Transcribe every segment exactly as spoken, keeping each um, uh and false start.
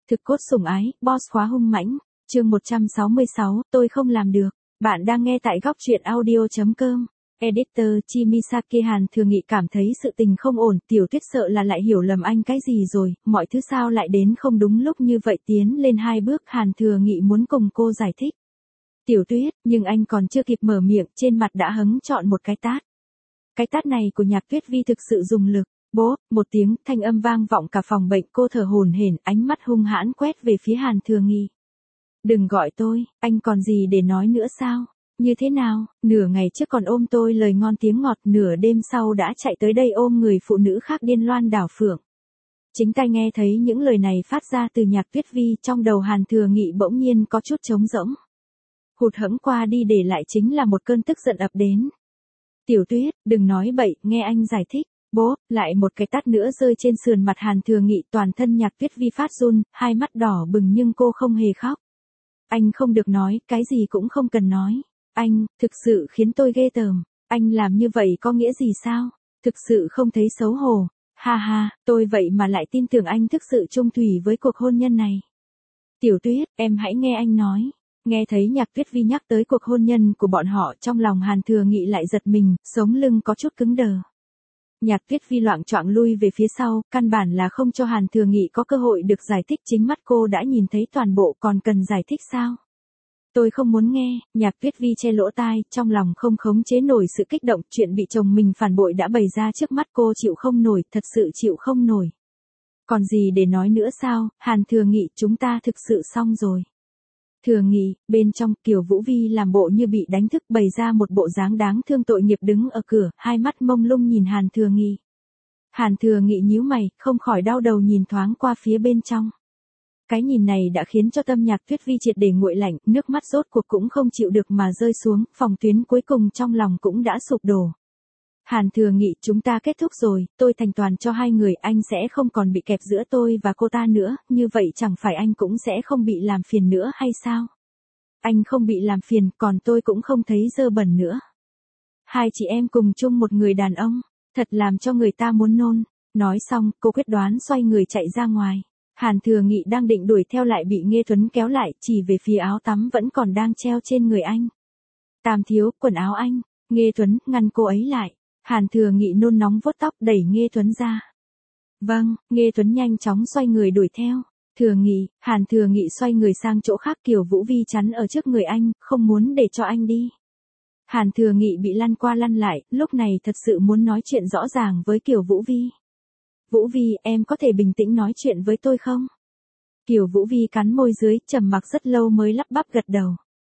Thực cốt sủng ái, boss khóa hung mãnh, chương một trăm sáu mươi sáu, tôi không làm được. Bạn đang nghe tại góc truyện audio.com. Editor Chimisaki Hàn Thừa Nghị cảm thấy sự tình không ổn, Tiểu Tuyết sợ là lại hiểu lầm anh cái gì rồi, mọi thứ sao lại đến không đúng lúc như vậy, tiến lên hai bước. Hàn Thừa Nghị muốn cùng cô giải thích. Tiểu Tuyết, nhưng anh còn chưa kịp mở miệng, trên mặt đã hứng chọn một cái tát. Cái tát này của Nhạc Tuyết Vi thực sự dùng lực. Bố, một tiếng, thanh âm vang vọng cả phòng bệnh, cô thở hổn hển, ánh mắt hung hãn quét về phía Hàn Thừa Nghị. Đừng gọi tôi, anh còn gì để nói nữa sao? Như thế nào, nửa ngày trước còn ôm tôi lời ngon tiếng ngọt, nửa đêm sau đã chạy tới đây ôm người phụ nữ khác điên loan đảo phượng. Chính tai nghe thấy những lời này phát ra từ Nhạc Tuyết Vi, trong đầu Hàn Thừa Nghị bỗng nhiên có chút trống rỗng. Hụt hẫng qua đi để lại chính là một cơn tức giận ập đến. Tiểu Tuyết, đừng nói bậy, nghe anh giải thích. Bố, lại một cái tát nữa rơi trên sườn mặt Hàn Thừa Nghị, toàn thân Nhạc Tuyết Vi phát run, hai mắt đỏ bừng nhưng cô không hề khóc. Anh không được nói, cái gì cũng không cần nói. Anh, thực sự khiến tôi ghê tởm. Anh làm như vậy có nghĩa gì sao? Thực sự không thấy xấu hổ. Ha ha, tôi vậy mà lại tin tưởng anh thực sự chung thủy với cuộc hôn nhân này. Tiểu Tuyết, em hãy nghe anh nói. Nghe thấy Nhạc Tuyết Vi nhắc tới cuộc hôn nhân của bọn họ, trong lòng Hàn Thừa Nghị lại giật mình, sống lưng có chút cứng đờ. Nhạc Tuyết Vi loạng choạng lui về phía sau, căn bản là không cho Hàn Thừa Nghị có cơ hội được giải thích, chính mắt cô đã nhìn thấy toàn bộ, còn cần giải thích sao? Tôi không muốn nghe. Nhạc Tuyết Vi che lỗ tai, trong lòng không khống chế nổi sự kích động, chuyện bị chồng mình phản bội đã bày ra trước mắt cô, chịu không nổi, thật sự chịu không nổi. Còn gì để nói nữa sao? Hàn Thừa Nghị, chúng ta thực sự xong rồi. Thừa Nghị, bên trong, Kiều Vũ Vi làm bộ như bị đánh thức, bày ra một bộ dáng đáng thương tội nghiệp đứng ở cửa, hai mắt mông lung nhìn Hàn Thừa Nghị. Hàn Thừa Nghị nhíu mày, không khỏi đau đầu nhìn thoáng qua phía bên trong. Cái nhìn này đã khiến cho tâm Nhạc Tuyết Vi triệt để nguội lạnh, nước mắt rốt cuộc cũng không chịu được mà rơi xuống, phòng tuyến cuối cùng trong lòng cũng đã sụp đổ. Hàn Thừa Nghị, chúng ta kết thúc rồi, tôi thành toàn cho hai người, anh sẽ không còn bị kẹp giữa tôi và cô ta nữa, như vậy chẳng phải anh cũng sẽ không bị làm phiền nữa hay sao? Anh không bị làm phiền, còn tôi cũng không thấy dơ bẩn nữa. Hai chị em cùng chung một người đàn ông, thật làm cho người ta muốn nôn. Nói xong, cô quyết đoán xoay người chạy ra ngoài. Hàn Thừa Nghị đang định đuổi theo lại bị Nghê Tuấn kéo lại, chỉ về phía áo tắm vẫn còn đang treo trên người anh. Tam thiếu, quần áo anh. Nghê Tuấn ngăn cô ấy lại. Hàn Thừa Nghị nôn nóng vuốt tóc, đẩy Nghê Tuấn ra. Vâng, Nghê Tuấn nhanh chóng xoay người đuổi theo. Thừa Nghị, Hàn Thừa Nghị xoay người sang chỗ khác, Kiều Vũ Vi chắn ở trước người anh, không muốn để cho anh đi. Hàn Thừa Nghị bị lăn qua lăn lại, lúc này thật sự muốn nói chuyện rõ ràng với Kiều Vũ Vi. Vũ Vi, em có thể bình tĩnh nói chuyện với tôi không? Kiều Vũ Vi cắn môi dưới, trầm mặc rất lâu mới lắp bắp gật đầu.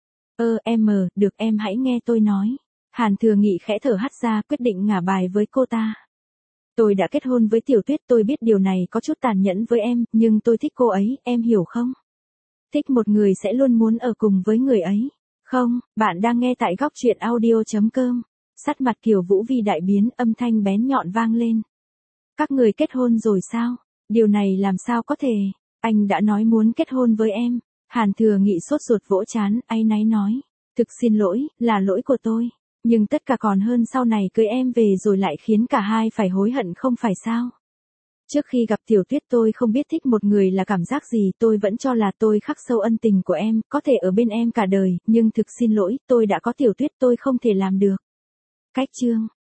Ơ, em mờ, được, em hãy nghe tôi nói. Hàn Thừa Nghị khẽ thở hắt ra, quyết định ngả bài với cô ta. Tôi đã kết hôn với Tiểu Tuyết, tôi biết điều này có chút tàn nhẫn với em, nhưng tôi thích cô ấy, em hiểu không? Thích một người sẽ luôn muốn ở cùng với người ấy. Không, bạn đang nghe tại góc truyện audio.com. Sắc mặt Kiều Vũ Vi đại biến, âm thanh bén nhọn vang lên. Các người kết hôn rồi sao? Điều này làm sao có thể? Anh đã nói muốn kết hôn với em. Hàn Thừa Nghị sốt ruột vỗ trán, áy náy nói. Thực xin lỗi, là lỗi của tôi. Nhưng tất cả còn hơn sau này cưới em về rồi lại khiến cả hai phải hối hận, không phải sao? Trước khi gặp Tiểu Tuyết tôi không biết thích một người là cảm giác gì, tôi vẫn cho là tôi khắc sâu ân tình của em, có thể ở bên em cả đời, nhưng thực xin lỗi, tôi đã có Tiểu Tuyết, tôi không thể làm được. Cách chương